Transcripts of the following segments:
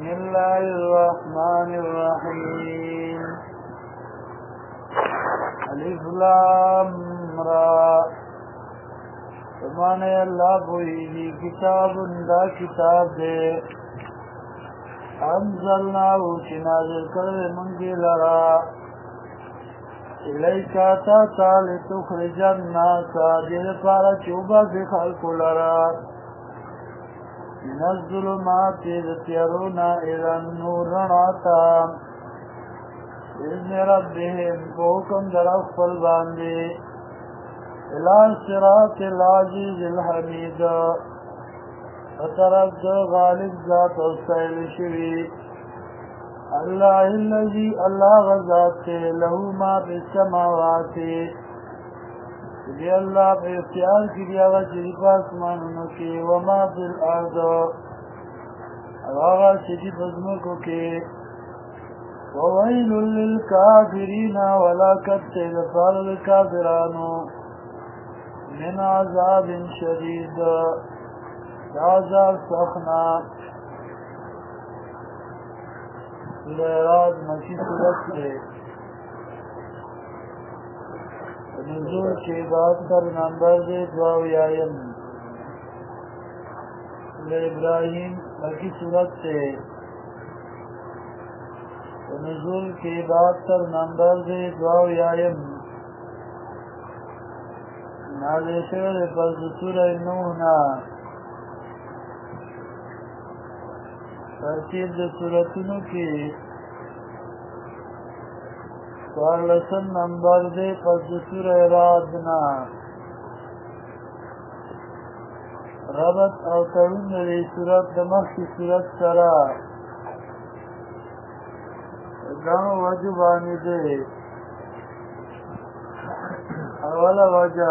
الله الرحمن الرحيم الف لام را سبحان اللہ بوئی کتاب دا کتاب دے انزلناه چی نازل کرد منگی لرا الیکا تا تالی تخرج الناس دیر پارا چوبا دی خلق لرا من الظلمات تیرونا الى النور رناتا بإذن ربهم بحکم در اخفل باندی الى صراط العزیز الحمید فطرف دو غالب ذات استعیل شوی اللہ اللذی اللہ غزات تے لہو ما فی السماوات دی اللہ پہ اختیار کی دیا گا چیزی پاسمانونو کی وما فی الارض اغاغا چیزی بزمکو کی وویل للکافرین ولاکت تیغفار للکافرانو من عذاب شدید عذاب سخنا سورہ مکی صورت ہے نزول کے بعد پر نمبر دے دعاو یایم سورہ ابراہیم مکی صورت ہے نزول کے بعد پر نمبر دے دعاو یایم نازل شعر پر سورہ نوحنا ترتیب دے سورتنو کی سوالسن نمبر دے پس سورہ رادنا ربط او ترون دے سورت دمخ کی سورت سرا گاؤں وجبانی دے اولا وجہ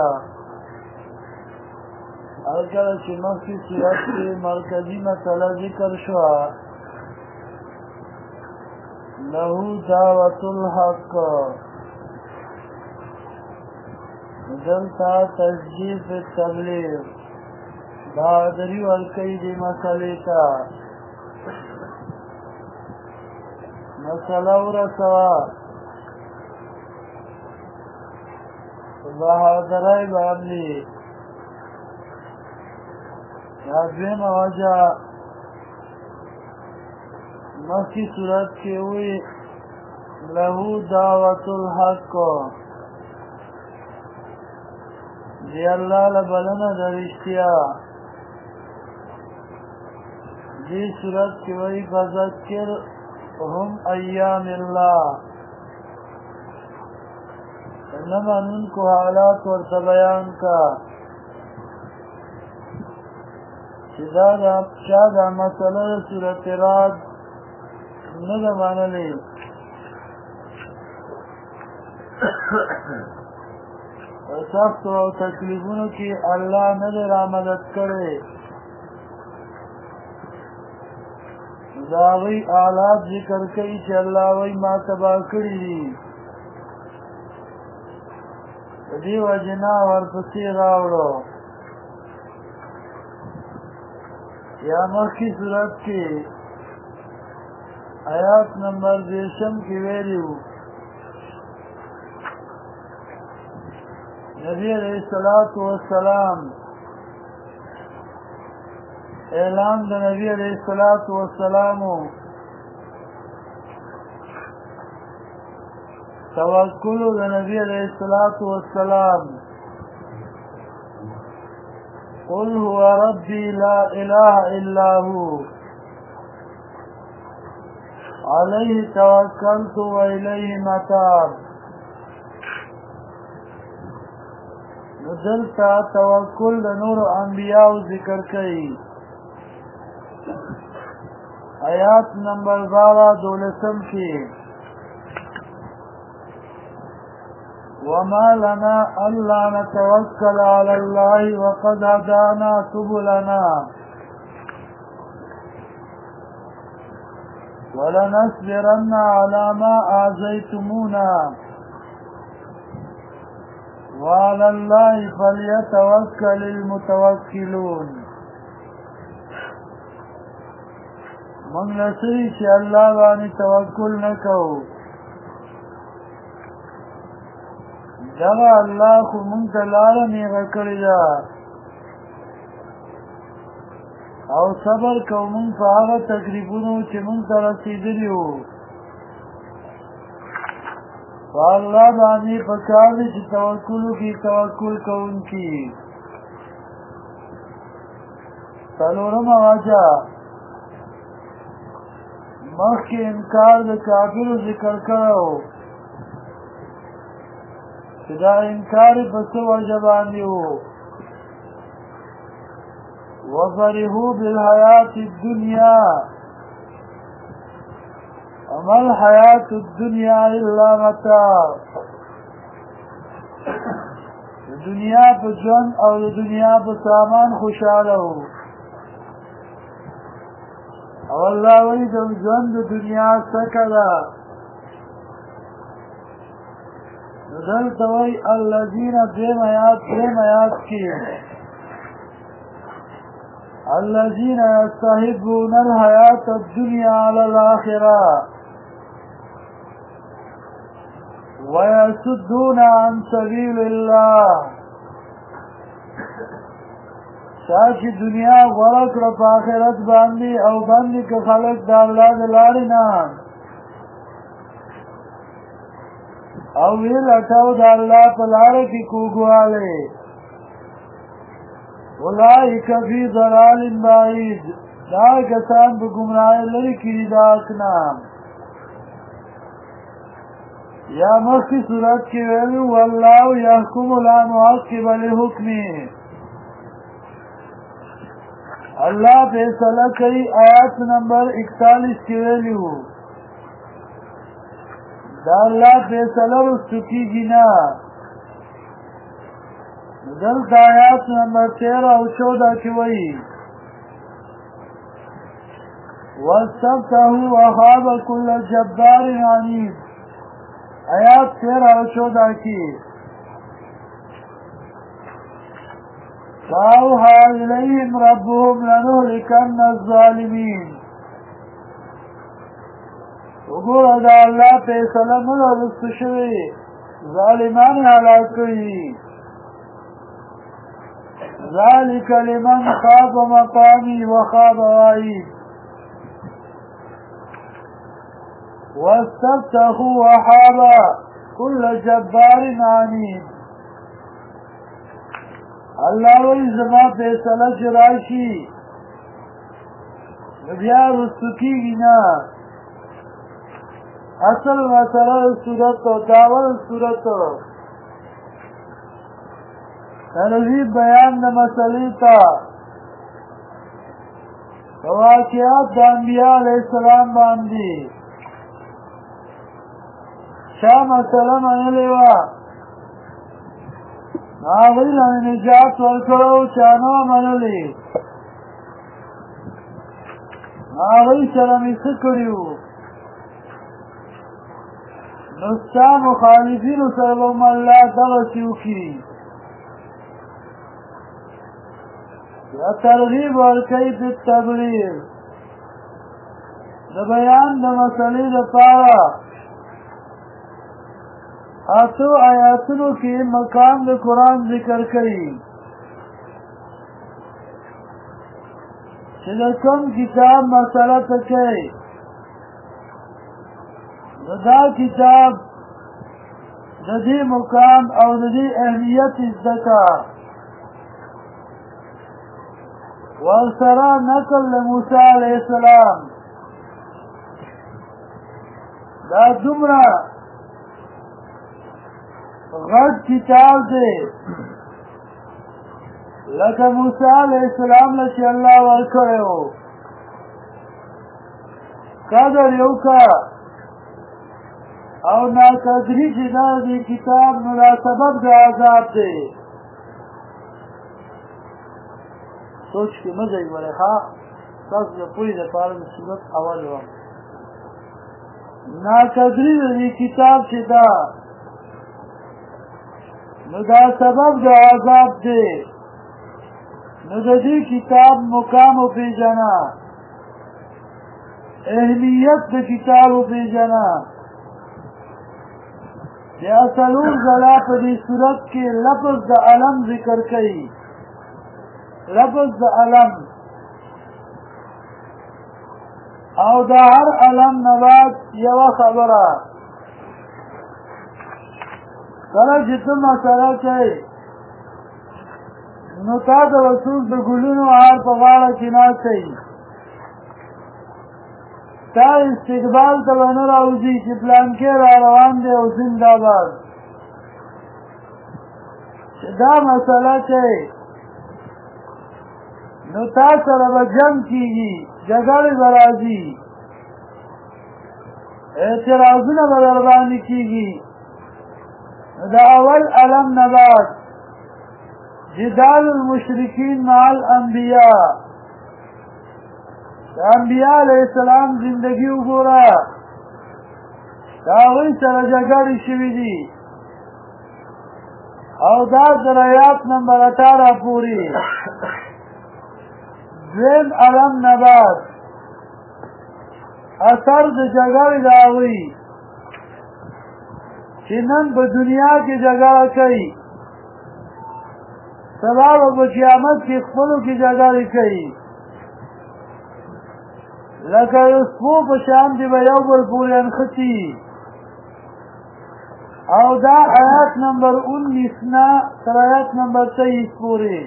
اگر چمخ کی سورت کے مرکزی مسئلہ ذکر شوا لہو دعوت الحق دلتا تسجیل فی التبلیغ بہادری والقید مسئلے تا مسئلہ ورسوا بہادرائی بابلی یادویم وجہ مکی صورت کے ہوئی لہو دعوت الحق دی اللہ لبلن درشتیا دی صورت کے ہوئی فذکر ہم ایام اللہ انما ان کو حالات ورطا بیان کا شادا مسئلہ صورت راد ندا مانلی سخت و تکلیفونو کی اللہ ندر آمدد کرے داغی آلات ذکر کئی چی اللہ وی ما تباہ کری دی دی وجنا ورپسی راوڑو یا مخی صورت کی آیات نمبر 20 کی ویلیو نبی علیہ السلام اعلان دا نبی علیہ السلام توکل دا نبی علیہ السلام قل هو ربی لا الہ الا ہو علیہ توکلت و الیہ متاب ندلتا توکل نور انبیاء ذکر کئی آیات نمبر 12 کی وما لنا الا نتوکل علی اللہ وقد هدانا سبلنا ولنصبرن على ما آذيتمونا وعلى الله فليتوكل المتوكلون من لسری چې الله باندې توکل نکو دغه الله خو مونږ ته لاره نیغه کړې ده او صبر کوو مونږ په هغه تکلیفونو چې مونږ ته رسېدلي وو په الله باندې پکار دی چې توکل وکړي توکل کوونکي څلورمه وجه مخکې انکار د کافرو ذکر کړو چې دا انکار په څه وجه باندې وو وفرحوا بالحیات الدنیا وما الحیات الدنیا الا متاع د دنیا په ژوند او د دنیا په سامان خوشاله وو او الله وی د ژوند د دنیا څخه ده دلته وی الذین دریم آیات کې الذين يستحبون الحياة الدنيا على الآخرة ويصدون عن سبيل الله شاکی دنیا غرق رف آخرت باندی او باندی که خلق دا اللہ دلاری نام او ویل اتاو دا اللہ پلاره کی کوگواله اولئک فی ضلال بعید دا کسان په گمراهی لري کې دا اقنام یا مخی صورت کی ویلو والله یحکم لا معقب لحکمه اللہ فیصلہ کئی آیات نمبر 41 کی ویلو دا اللہ فیصلہ رستو کی گنا دلت آیات نمبر 13 او 14 کی وئی واستفتحوا وخاب كل جبار عنید آیات 13 او 14 کی فاوحى إليهم ربهم لنهلكن الظالمين وګوره دا الله فیصله مړه رسو شوی ظالمان هلاک کړي ذلك لمن خاف مقامي وخاف وعيد واستفتحوا وحاب كل جبار عنيد الله وی زما فیصله جراشی بیا رستکی نه اصل مسئله صورت و داول صورت تنظیب بیان د مسئله تا واقعات د انبیاء علیہ السلام باندې شا مسئله منلی وا آغی لانی نجات ورکڑو چانو منلی آغی سرمی سکریو نستا مخالفین سربم اللہ دغسیو کی یا ترغیب ورکی فی التبلیغ د بیان د مسئلې لپاره اتو آیاتونو کې مقام د قرآن ذکر کړي چې د کوم کتاب مسله پکې دا کتاب د دې مقام او د دې اهمیت زده ورسره نقل له موسی علیه السلام دا دومره غټ کتاب دی لکه موسی علیہ السلام له چې الله ورکړی و قدر یو کا او ناقدري چې دا د کتاب نو دا سبب د عذاب دی سوچ کې مه ځئ ولې ښه تاسو د پوهې دپاره د صورت اول وم ناقدري د دې کتاب چې دا نو دا سبب د عذاب دی نو د دې کتاب مقام و پیژنه اهمیت د کتابو پیژنا یا څلور ځله په دې صورت کې لفظ د علم ذکر کوي لفظ د علم او د هر علم نه بعد یوه خبره کله چې ته مسله کوې نو تا د رسول د ګلونو هار په غاړه کې ناستی تا استقبال ته به نه راوځي چې پلانکې را روان دی او زنده‌باد چې دا مسله کوې نو تا سره به جنګ کېږي جګړې به راځي اعتراضونه به در باندې کېږي د اول علم نه بعد جدال المشرکین مع الانبیاء د انبیاء علیه السلام زندگی وګوره د هغوی سره جګړې شوي دي او دا تر آیات نمبر 18 پورې دویم علم نه بعد اثر د جګړې د هغوی چې نن په دنیا کې جګړه کوي سبا به په قیامت کې خپلو کې جګړې کوي لکه یو سپو په شان دي به یو بل پورې انختی او دا آیات نمبر 19 نه تر آیات نمبر 23 پورې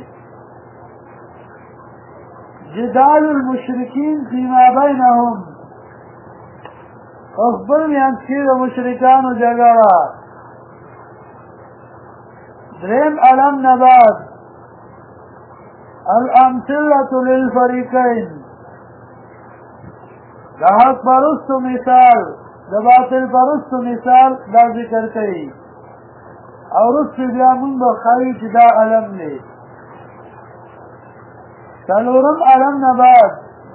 جدال المشرکین فيما بینهم خبر میانس کې د مشرکانو جګړه دریم علم نه بعد الامثله للفریقین د حق پرستو مثال د باطل پرستو مثال دا ذکر کوي او رسو بیا مونږ به ښایي چې دا علم دی څلورم علم نه بعد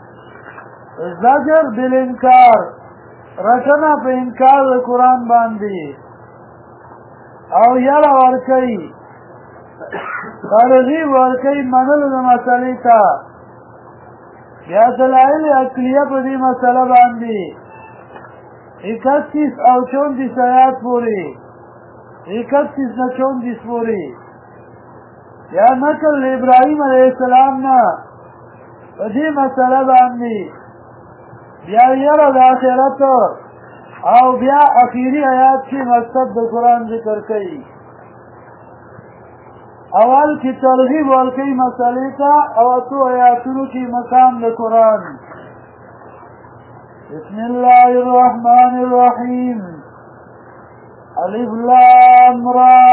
زجر بالانکار رټنه په انکار د قرآن باندې او یاره ورکوي ترغیب ورکوي منلو د مسلې ته بیا دلایل عقلیه په دې مسله باندې 31 او 34 آیات پورې 31 نه 34 پورې یا نقل ابراهیم علیه السلام نه په دې مسله باندې بیا یره د آخرت او بیا اخیری آیات کې مقصد د قرآن ذکر کوي اول کی ترغیب ورکوي مسئلې ته او اتو آیاتونو کې مقام د قرآن بسم الله الرحمن الرحیم الف لام را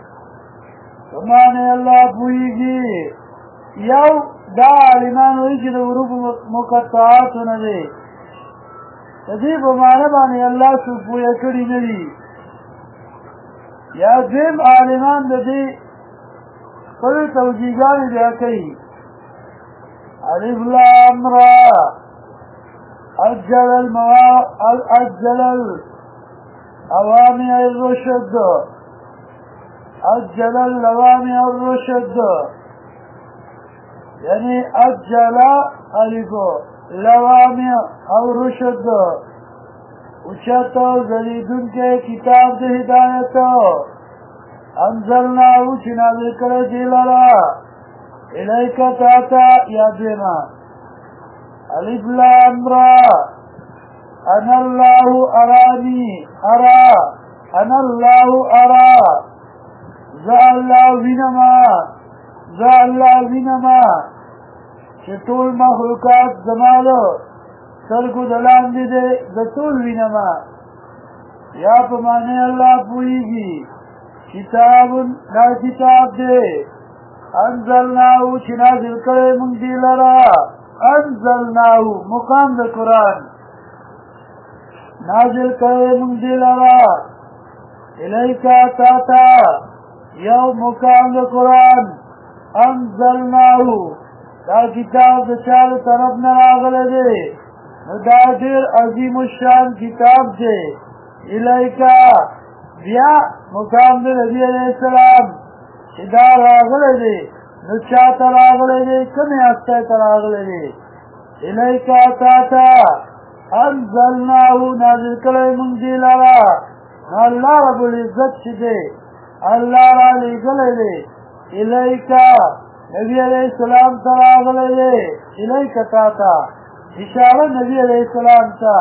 سمانه الله پویږي یو دا عالمان وایي چې د حروف مقطعات نه دي دې په معنا باندې الله څو پوهه کړی نه دي یا دیم عالمان د دې خپل توجیهګانې بیا کوي الف لام را اجل الاوامع الرشد اجل الاوامع الرشد یعنی اجل الفو لوامع او رشد اوچتا زلیدون کے کتاب دے ہدایت انزلناہو چنازل کرے دیلارا الیکا تاتا یادینا الف لام را انا اللہ ارانی ارا انا اللہ ارا ذا اللہ وینما چې ټول مخلوقات زمالو سرګو دلان دي د ټول وینما یا په معنی الله پويږي کتاب دا کتاب دی انزلناو چې نازل کړی موږ دی لرا انزلناو مقام د قرآن نازل کړی موږ دی لرا الیکا تاتا یو مقام د قرآن انزلناو دا کتاب د چارو طرف نه راغلی دی دا ډېر عظیم الشان کتاب دی الیکا بیا مقام د نبی علیه السلام چې دا راغلی دی نو چاته راغلی دی کومې هستۍ ته راغلی دی الیکا تاته انزلناه نازل کړی مونږ دې لرا الله رب العزت چې دی الله را لېږلی دی الیکا نبی علیہ السلام ته راغلی دی الیکا تا ته اشاره نبی علیہ السلام ته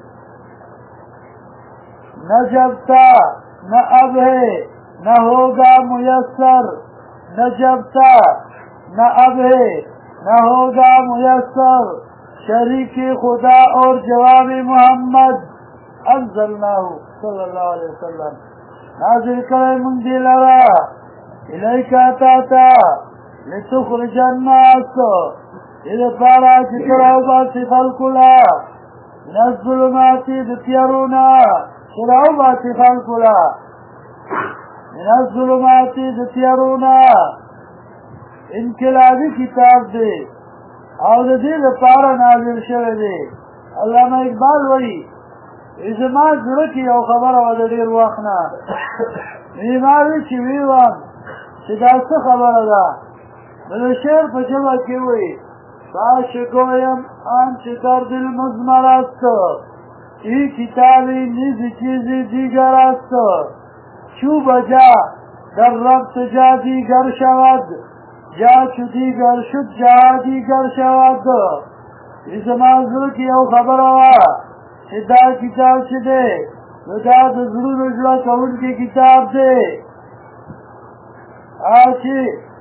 نہ جبتا نہ اب ہے نہ ہوگا میسر نہ جبتا نہ اب ہے نہ ہوگا میسر شریک خدا اور جواب محمد انزلناه صلی اللہ علیہ وسلم نازل کرے من دی لرا الیکا تاتا لتخرج الناس اذا پارا چکراو باسی خلقلا من الظلماتی دتیرونا چکراو باسی خلقلا من الظلماتی دتیرونا انقلابی کتاب دے او د دې لپاره نازل شوی دی علامه اقبال وایي زما زړه کې یو خبره وه د ډېر وخت نه ما وی چې وی وم چې دا څه خبره ده د شعر په ژبه کې وایي باش گویم آنچه در دل مضمر است این کتابی نیز چیزی دیگر است چوب جا در ربط جا دیگر شود جا چو دیگر شد جا دیگر شود اس موضوع کی یو خبره وا چې دا کتاب چې دی نو دا د زړونو زړه کوونکی کتاب دی چې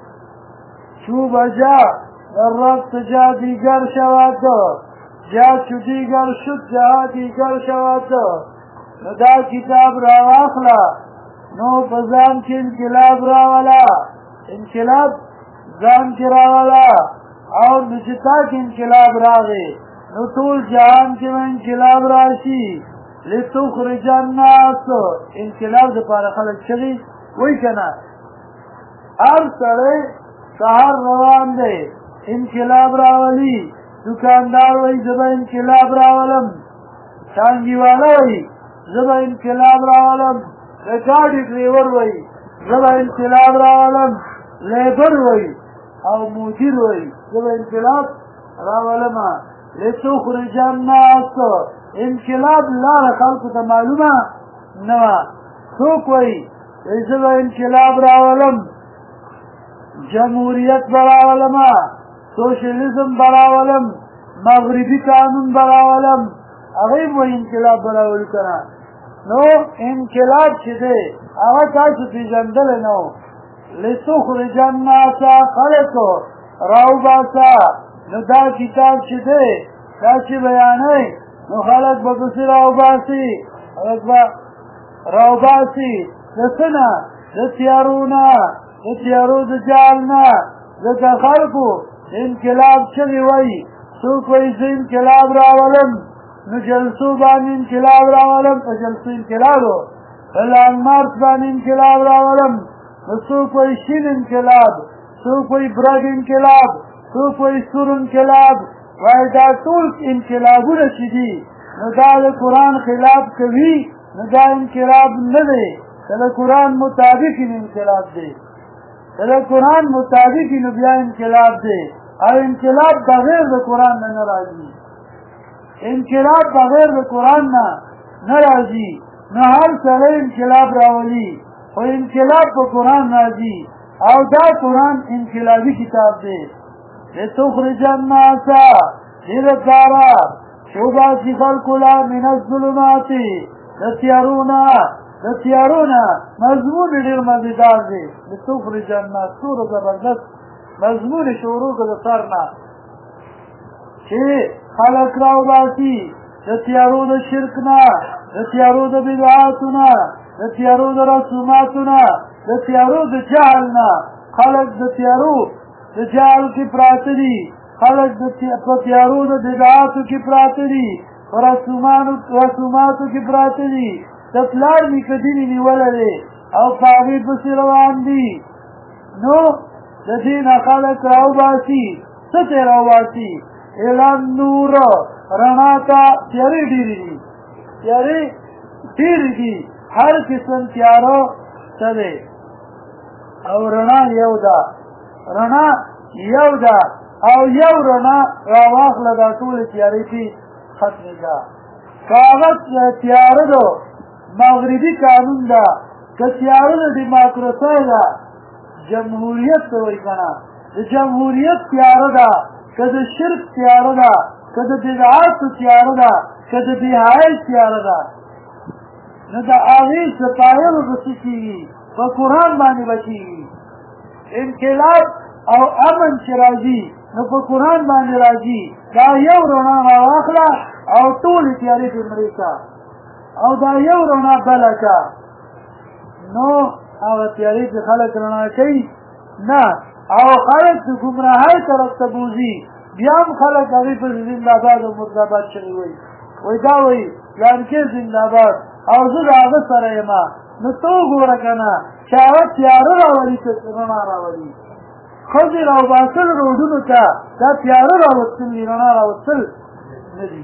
چوب جا در ربط جا دیگر شود جا چو دیگر شد جا دیگر شود نو دا کتاب را واخله نو په ځان کې انقلاب راوله انقلاب ځان کې راوله او نو چې تا کې انقلاب راغی نو ټول جهان کې انقلاب راشي لتخرج الناس انقلاب دپاره خلک چغې وایي که نه هر سړی سهار روان دی انقلاب راولي دکاندار وایي زه به انقلاب راولم ټانګي والا وایي زه به انقلاب راولم د ګاډي ډریور وایي زه به انقلاب راولم لیبر وایي او مدیر وایي زه به انقلاب راولم لتخرج الناس انقلاب لاره خلکو ته معلومه نه وه څوک وایي زه به انقلاب راولم جمهوریت به راولم سوشلیزم به راولم مغربي قانون به راولم هغوی به انقلاب به راولو که نه نو انقلاب چې دی هغه تاسو پېژندلی نه و لتخرج الناس خلکو راوباسه نو دا کتاب چې دی دا چې بیانوي نو خلک به پسې راوباسي خلک به راوباسي د څه نه د تیارو نه د تیارو د جال نه ځکه خلکو انقلاب چغې وایي څوک وایي زه انقلاب راولم نو جلسو باندې انقلاب راولم په جلسو انقلاب و په لانمارچ باندې انقلاب راولم نو څوک وایي شین انقلاب څوک وایي برګ انقلاب څوک وایي سور انقلاب وایي دا ټول انقلابونه چې دي نو دا د قرآن خلاف کوي نو دا انقلاب نه دی که د قرآن مطابق انقلاب دی که د قرآن مطابق نو بیا انقلاب دی او انقلاب بغیر د قرآن نه نه راځي انقلاب بغیر د قرآن نه راځي نو هر سړی انقلاب راولي خو انقلاب په قرآن راځي او دا قرآن انقلابي کتاب دی لتخرج الناس دې لپاره چې وباسي خلکو لا من الظلمات د تیارو نه مضمون ډېر مزېدار دی لتخرج الناس څومره زبردست مضمون شروع کړه د سر نه چې خلک راوباسي د تیارو د شرک نه د تیارو د بدعاتو نه د تیارو د رسوماتو نه د تیارو د جهل نه خلک د تیارو د جهل کې پراته دي خلک په تیارو د بدعاتو کې پراته دي په رسوماتو کې پراته دي د پلار نیکه دیني نیولی دی او په هغې پسې روان دي نو د دې نه خلک راوباسي څه ته راوباسي اعلان نور رڼا ته تیارې ډېرې دي تیارې ډېرې دي هر قسم تیاره څه دی او رڼا یو ده رڼا یو ده او یو رڼا راواخله دا ټولې تیارې چې ختمې ده کاغذ تیاره ده مغربي قانون ده که تیاره ده ډیموکراسي ده جمهوریت ته وایي که نه د جمهوریت تیاره ده که د شرک تیاره ده که د بدعاتو تیاره ده که د بېحیایۍ تیاره ده نو د هغې سپایلو به څه کېږي په قرآن باندې به کېږي انقلاب او امن چې راځي نو په قرآن باندې راځي دا یو رڼا راواخله او ټولې تیارې پرې مړې کړه او دا یو رڼا بله کړه نو هغه تیارې چې خلک رڼا کوي نه او خلک د ګمراهۍ طرف ته بوځي بیا هم خلک هغې پسې زندهباد او مردهباد چغې وایي وایي دا وایي پلانکې زندهباد او زه د هغه سره یم نو ته وګوره که نه چې هغه تیاره راولي که رڼا راولي ښځې راوباسل روډونو ته دا تیاره راوستل دي رڼا راوستل نه دي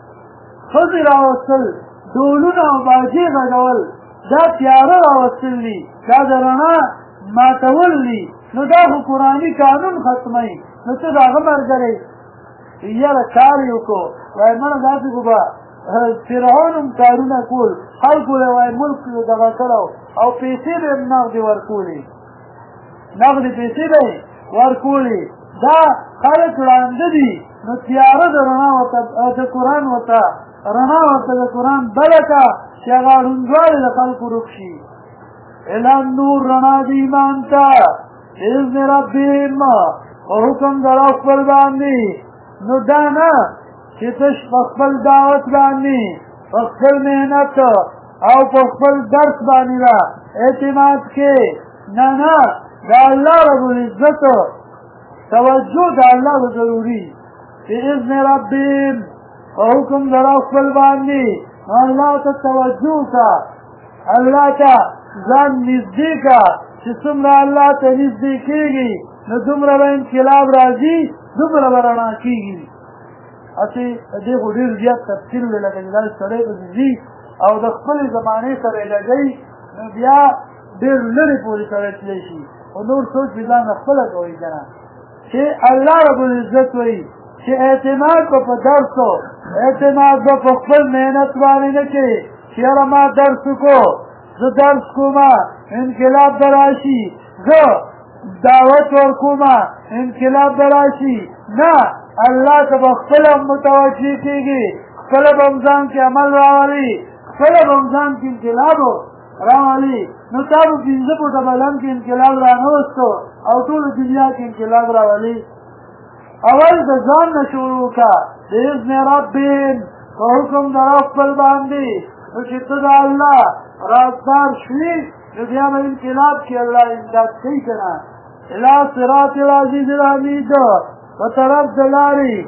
ښځې راوستل ډولونه او باجې غږول دا تیاره راوستل دي دا د رڼا ماتول دي نو دا خو قرآني قانون ختموي نو ته د هغه ملګری یاره کار یې وکړو وایي مړه داسې خو به فرعون هم کارونه کول خلکو له وایي ملک دغه کړی او پیسې به یې نغدې ورکولې نغدې پیسې به یې ورکولې دا خلک ړانده دي نو تیاره د رڼا ورته د قرآن ورته رڼا ورته د قرآن بله کړه چې هغه ړوندوالی د خلکو ورک شي اعلان نور رڼا د ایمان ته بإذن ربهم په حکم د رب خپل باندې نو دا نه چې تش په خپل دعوت باندې په خپل محنت او په خپل درس باندې را اعتماد کې نه نه د الله رب العزت توجه د الله به ضروري بإذن ربهم په حکم د رب خپل باندې الله ته توجه کا الله ته ځان نږدې کا چې څومره الله ته نږدې کېږي نو دومره به انقلاب راځي دومره به رڼا کېږي هسې دې خو ډېر زیات تفصیل دی لکه چې دا سړی پسې ځي او د خپلې زمانې سره یې لګوي نو بیا ډېر لرې پورې سړی تللی شي خو نور سوچ بې ځانه خپله کوئ که نه چې الله رب العزت وایي چې اعتماد به په درسو اعتماد به په خپل محنت باندې نه کوي چې یاره ما درس وکړو زه درس کومه انقلاب به راشي زه دعوت ورکومه انقلاب به راشي نه الله ته به خپله متوجه کېږي خپله به هم ځان کې عمل راولي خپله به هم ځان کې انقلاب راولي نو تا به پنځه فوټه بدن کې انقلاب رانوستو او ټوله دنیا کې انقلاب راولي اول د ځان نه شروع کړه بإذن ربهم په حکم د رب خپل باندې نو چې ته د الله رازدار شوي نو بیا به انقلاب کې الله امداد کوي که نه الی صراط العزیز الحمید په طرف د لارې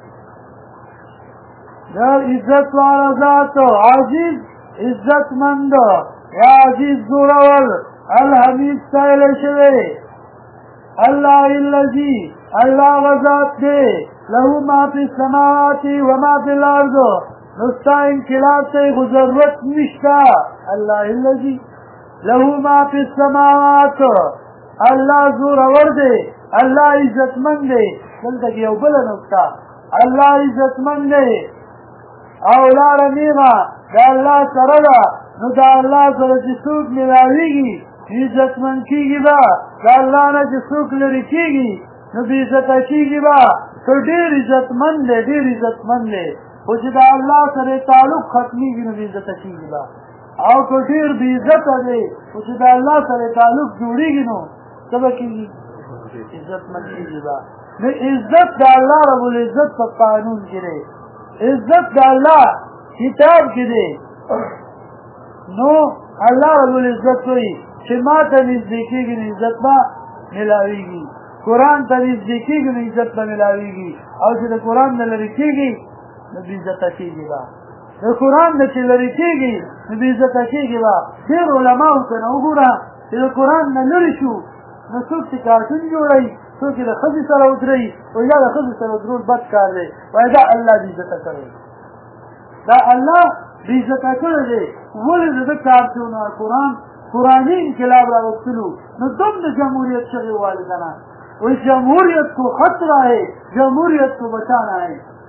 د عزت والا ذات عزیز عزتمند یا عزیز زورور الحمید ستایلی شوی الله الذي الله وذات دے له ما فی السماوات و ما فی الارض نستا انقلاب ته خو ضرورت نشتا الله الذي له ما فی السماوات الله زورور دی الله عزتمند دی دلته کې یو بله نکته الله عزتمند دی او لاره نیغه د الله سره ده نو د الله سره چې څوک ملاویږي عزتمند کېږي به د الله نه چې څوک لرې کېږي نو بې عزته کېږي به که ډېر عزتمند دی ډېر عزتمند دی خو چې د الله سره تعلق ختمېږي نو بې عزته کېږي به او که ډېر بې عزته دی خو چې د الله سره تعلق جوړېږي نو څه به کېږي عزتمند کېږي به نو عزت د الله رب العزت په قانون کې دی عزت د الله کتاب کې دی نو الله رب العزت وایي چې ما ته نږدې کېږي نو عزت به ملاویږي قرآن ته نږدې کېږي نو عزت به ملاویږي او چې د قرآن نه لرې کېږي نو بې عزته کېږي به د قرآن نه چې لرې کېږي نو بې عزته کېږي به ډېر علماو ته نه وګوره چې د قرآن نه لرې شو نو څوک چې کارټون جوړوي څوک چې د ښځې سره ودروي وایي دا د ښځې سره ودرول بد کار دی وایي دا الله بې عزته کړی دا الله بې عزته کړی دی ولې د ده کار چې نو قرآني انقلاب راوستلو نو تم د جمهوریت چغې والي که نه وہی جمہوریت کو خطرہ ہے جمہوریت کو بچانا ہے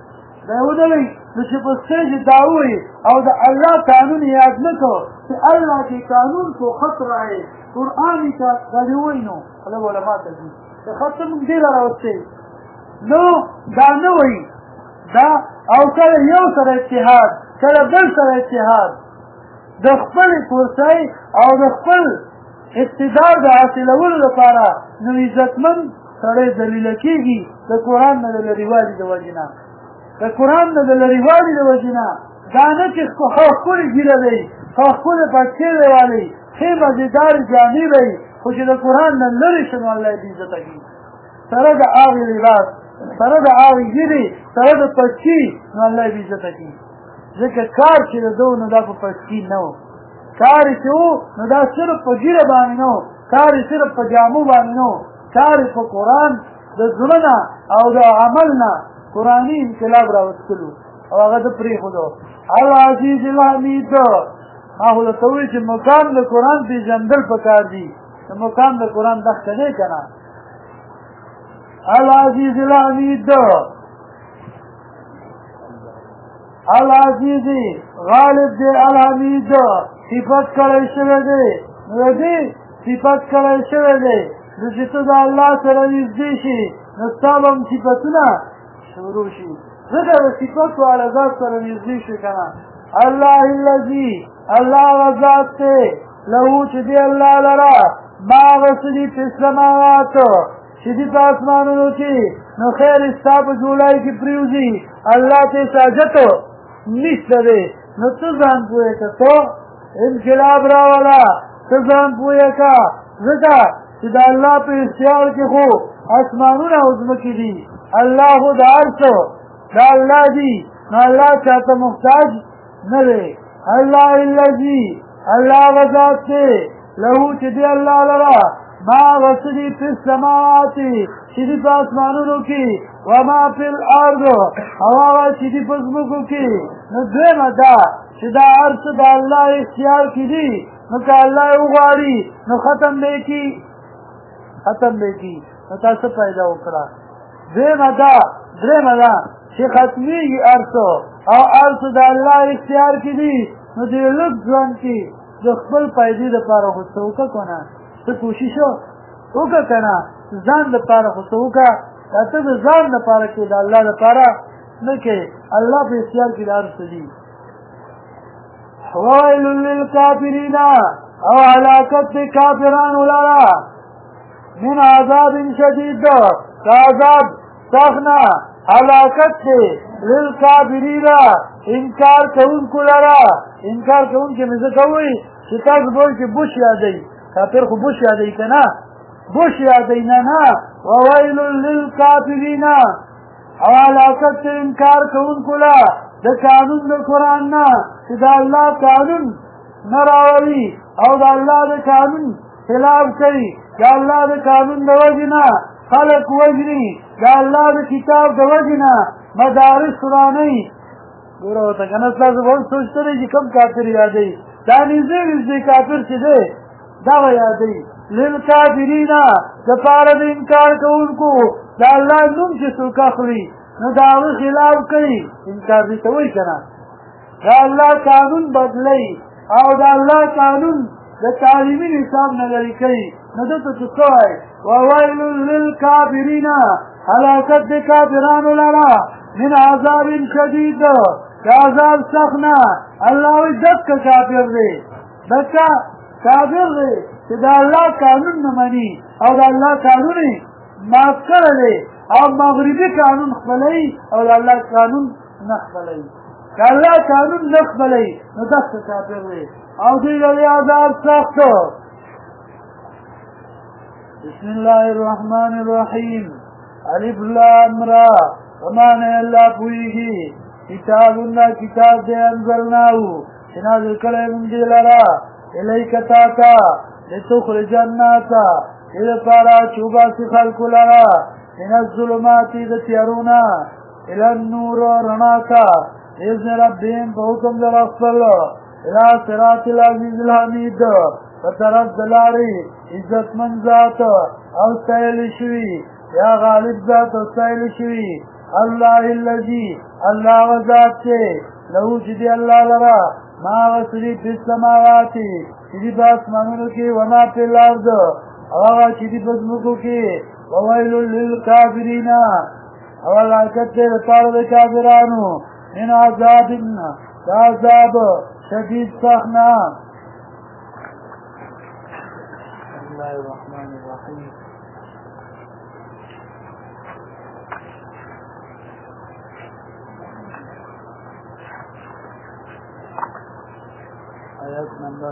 دا یې ونه وایي نو چې په سټیج دا ووایي او د الله قانون یاد نه کړو چې الله کې قانون کو خط رائے قرآن کا دا دې وایي نو خلک علما ته ځي د خط موږ ډېر راوستې نو دا نه وایي دا او کله یو سره اتحاد کله بل سره اتحاد د خپل کورسۍ او د خپل اقتدار د حاصلولو لپاره نو عزتمن سړی ذلیله کېږي د قرآن نه د لرېوالي د وجې نه د قرآن نه د لرېوالي د وجې نه دا نه چې ښکلې ږیره دی ښکلې پټکې دی والی ښې مزېدارې جامې به وي خو چې د قرآن نه لرې شي نو الله یې بېعزته کړي سره د هغې لباس سره د هغې ږیرې سره د پټکي نو الله یې بېعزته کړي ځکه کار چې د ده نو دا په پټکي نه و کار یې چې و نو دا صرف په ږیره باندې نه و کار یې صرف په جامو باندې نه و کار یې په قرآن د زړه نه او د عمل نه قرآني انقلاب راوستلو او هغه ده پرېښودو العزیز الحمید ما خو درته ووایي چې مقام د قرآن پېژندل پکار دي د مقام د قرآن دښته دی که نه العزیز الحمید العزیز غالب دی الحمید صفت کړی شوی دی نو د دې صفت کړی شوی دی نو چې ته د الله سره نږدې شي نو ستا به هم صفتونه شروع شي ځکه د صفت والا ذات سره نږدې شي که نه الله الذي الله هغه ذات دی له چې دی الله لره ما هغه څه دي په سماواتو چې دي په اسمانونو کې نو خیر ستا په جولای کې پرېوځي الله ته حاجت نشته دی نو ته ځان پوهې که ته انقلاب راوله ته ځان پوهې که ځکه چې د الله په اختیار کې خو اسمانونه او ځمکې دي الله خو د هر څه د الله دي نو الله چاته محتاج نه دی الله الذي الله هغه ذات دی له چې دی الله لره ما هغه څه دي په السماوات چې دي په اسمانونو کې وما فی الارض او هغه چې دي په ځمکو کې نو دویمه دا چې دا هر څه د الله اختیار کې دي نو که الله یې وغواړي نو ختم به یې کړي نو تاسو پیدا وکړه درېمه دا چې ختمېږي هر څه او هر څه د الله اختیار کې دي نو دې لږ ژوند کې د خپل پیدې دپاره خو څه وکړه که نه ته کوشش وکړه که نه ځان دپاره خو څه وکړه دا ته د ځان دپاره کې د الله دپاره نه کې الله په اختیار کې د هر څه دي ویل للکافرین او هلاکت د کافرانو لره من عذاب شدید عذاب سخت نه هلاکت دی للکافرین انکار کوونکو لره انکار کوونکي مې ځکه وایي چې تاسو به وایي چې بوش یادوي کافر خو بوش یادوي که نه بوش یادوي نه وویل للکافرین او هلاکت د انکار کوونکو له د قانون د قرآن نه چې د الله قانون نه راولي او د الله د قانون خلاف کوي د الله د قانون د وجې نه خلق وجني د الله د کتاب د وجې نه مدارس ورانوي ګوره ورته که نه ستاسو به هم سوچته دی چې کوم کافر یادوي دا نږدې کافر چې دی دغه یادوي للکافرین دپاره د انکار کوونکو د الله نوم چې څوک اخلي نو د هغه خلاف کوي انکار دې ته وایي که نه د الله قانون بدلوي او د الله قانون د تعلیمي نصاب نه لرې کوي نو دته څه څه وایي وویل للکافرین هلاکت د کافرانو لره من عذاب شدید د عذاب سخت نه الله وایي دکه کافر دی دکه کافر دی چې د الله قانون نه مني او د الله قانون یې معاف کړی دی او مغربي قانون خپلوي او د الله قانون نه خپلوي د الله قانون نه خپلوي نو دغه کافر دی او دوی له عذاب سخت بسم الله الرحمن الرحیم الف لام را ومعنی الله پوهیږي کتابونه کتاب دې انزلناه چې نازل کړی موږ دې لره الیک تاتا لتخرج الناس دې لپاره چې وباسي خلکو لره من الظلمات د تیارونا الى النور رڼا ته باذن ربهم په حکم د رب خپل الى صراط العزیز الحمید په طرف د لارې عزتمن ذات او ستایل شوي یا غالب ذات او ستایل شوي الله الذي الله وذات سے له جدی اللہ لرا ما وسری فی السماوات جدی باسمانوں کی وما فی الارض اور جدی بزمکو کی وویل للکافرین اور حرکت سے رطار کافرانو من عذاب شدید سخنا. بسم الله الرحمن الرحيم. آیت نمبر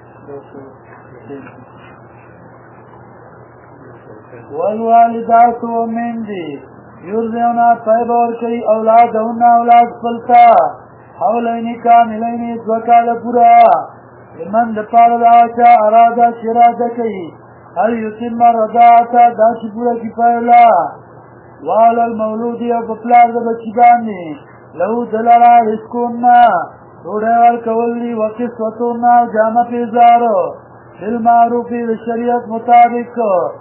233. والوالدات من دی یرزعنا طیب ورکی اولادهن اولاد فلتا حولین کاملین دوکال پورا لمن دپار دعاچا ارادا شرادا کئی هل یتم رداعتا داش پورا کی پایلا وعلى المولود او بپلار دا بچی بانی لہو دلارا رسکوننا روڑیوال کولی وقصوتونا جامع پیزارو بالمعروفی شریعت مطابق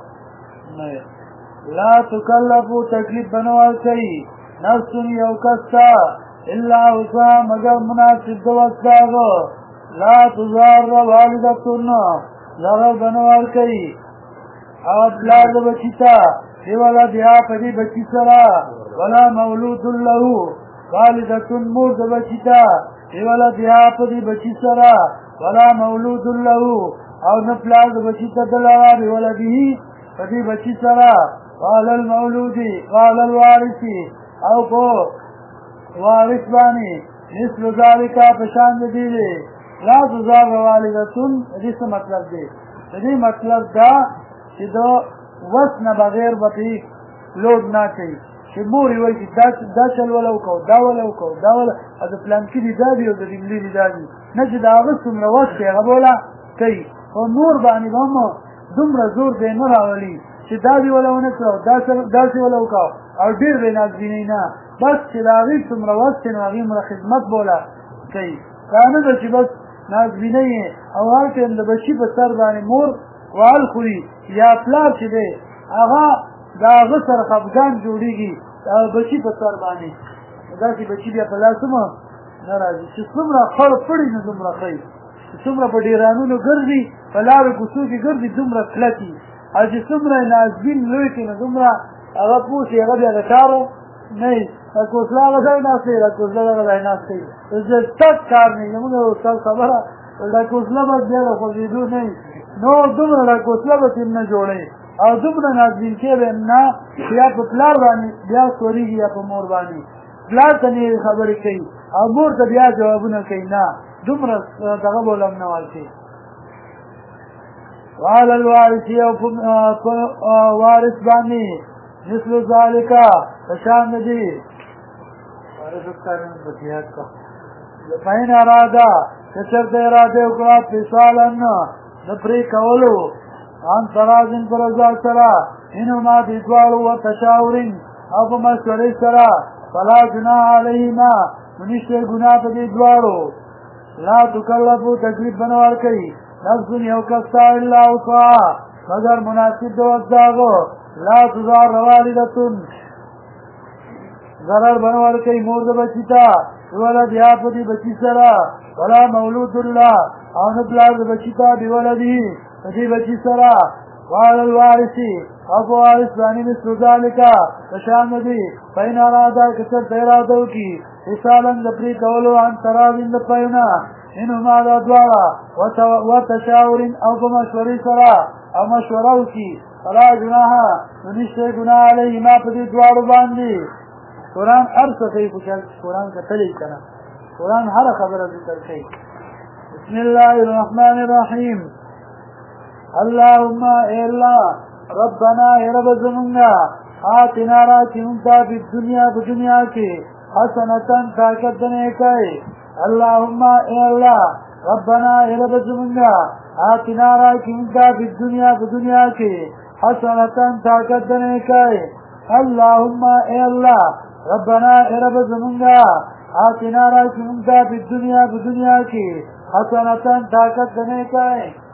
لا تکلفو تکلیف بنوال کئی نفس یوکستا الا وسا مگر مناسب دوستاغو لا تزار والدتن ضرر بنوال کئی اپلار دا بچیتا دیوالا دیا پدی بچی سرا ولا مولود لہو والدتن مور دا بچیتا دیوالا دیا پدی بچی سرا ولا مولود لہو او نپلار دا بچیتا دلارا دیوالا دی پدی بچی سرا قال المولودی قال الوارثی او کو وارث بانی مثل ذالکا پشاند دیلی لا تزار والدتن دیس مطلب دی دی مطلب دا چی دو وسن بغیر بطی لوڈ نا چی چی موری وی چی دا چل ولو کو دا ولو کو دا ولو از پلانکی دی دا دی و دا دیملی دی دا دی نچی دا غصم رو وقت غبولا کئی و مور بانی بامو دمرا زور دی نراولی چی دا دی ولو نکو دا سی ولو کو او دیر بی نازبینینا بس چی دا غیب سمرا وقت نواغیم را خدمت بولا کئی کانا دا چی بس نازبینی او حال که اند بچی بسر بانی مور وال خوری یا پلار چی دے آغا دا غصر خفگان جوڑی گی بچی بسر بانی دا چی بچی بیا پلاسم نرازی چی سمرا خور پڑی نو دمرا خی سمرا پا دیرانو نو گردی پلار کسو کی گردی دمرا کلکی او چی سمرا نازبین لوی که نو دمرا آغا پوشی آغا بیا گتارو نہیں کوسلا غزای ناستی کوسلا غزای ناستی زه تک کار نه موږ استاد خبره دا کوسلا به بیا خو دې نه نو دومره دا کوسلا به تیم نه جوړي او دومره نازل کېږي نه بیا په پلار باندې بیا سوريږي یا په مور باندې پلار ته خبرې کوي او مور ته بیا جوابونه کوي نه دومره دغه بولم نه والي وعلى الوارث وارث باندې مثل ذالک فشان دی فین ارادا کچر دی اراده اکرات فیصالن نپری کولو ان ترازن پر ازال سرا انو ما دیدوالو و تشاورین او پا مشوری سرا فلا جناح علیهما منشتر گناہ پا دیدوالو لا تکلفو تکلیف بنوار کئی نفس یوکستا الا وسعها مگر مناسب دوست داغو لا تزار والدتن ضرر بنوار کئی مورد بچیتا بولد یا پدی بچی سرا ولا مولود اللہ او نپلار بچیتا بولدی پدی بچی سرا وعلى الوارثی او وارث بانی مثل ذالکا تشان دی پین ارادا کسر تیرادو کی حسابن دپری کولو عن ترازن دپینا انو مادا دوارا وتشاورن او بمشوری سرا او مشورو کی فلا جناحا ننشتے گناہ علیہ ما پدی دوارو باندی قرآن ہر سخی پچھل قرآن کا تلی کنا قرآن ہر خبر ذکر کئی بسم اللہ الرحمن الرحیم اللہم اے اللہ ربنا اے رب زمانگا آتنا را چنتا فی دنیا کی حسنتاً طاقت دنے کئی اللہم اے اللہ ربنا اے رب زمانگا آتنا را چنتا فی دنیا کی حسنتاً طاقت دنے کئی اللہم اے اللہ ربنا اے رب زمانگا آتنا را چنتا فی دنیا کی حسنتاً طاقت دنے کئی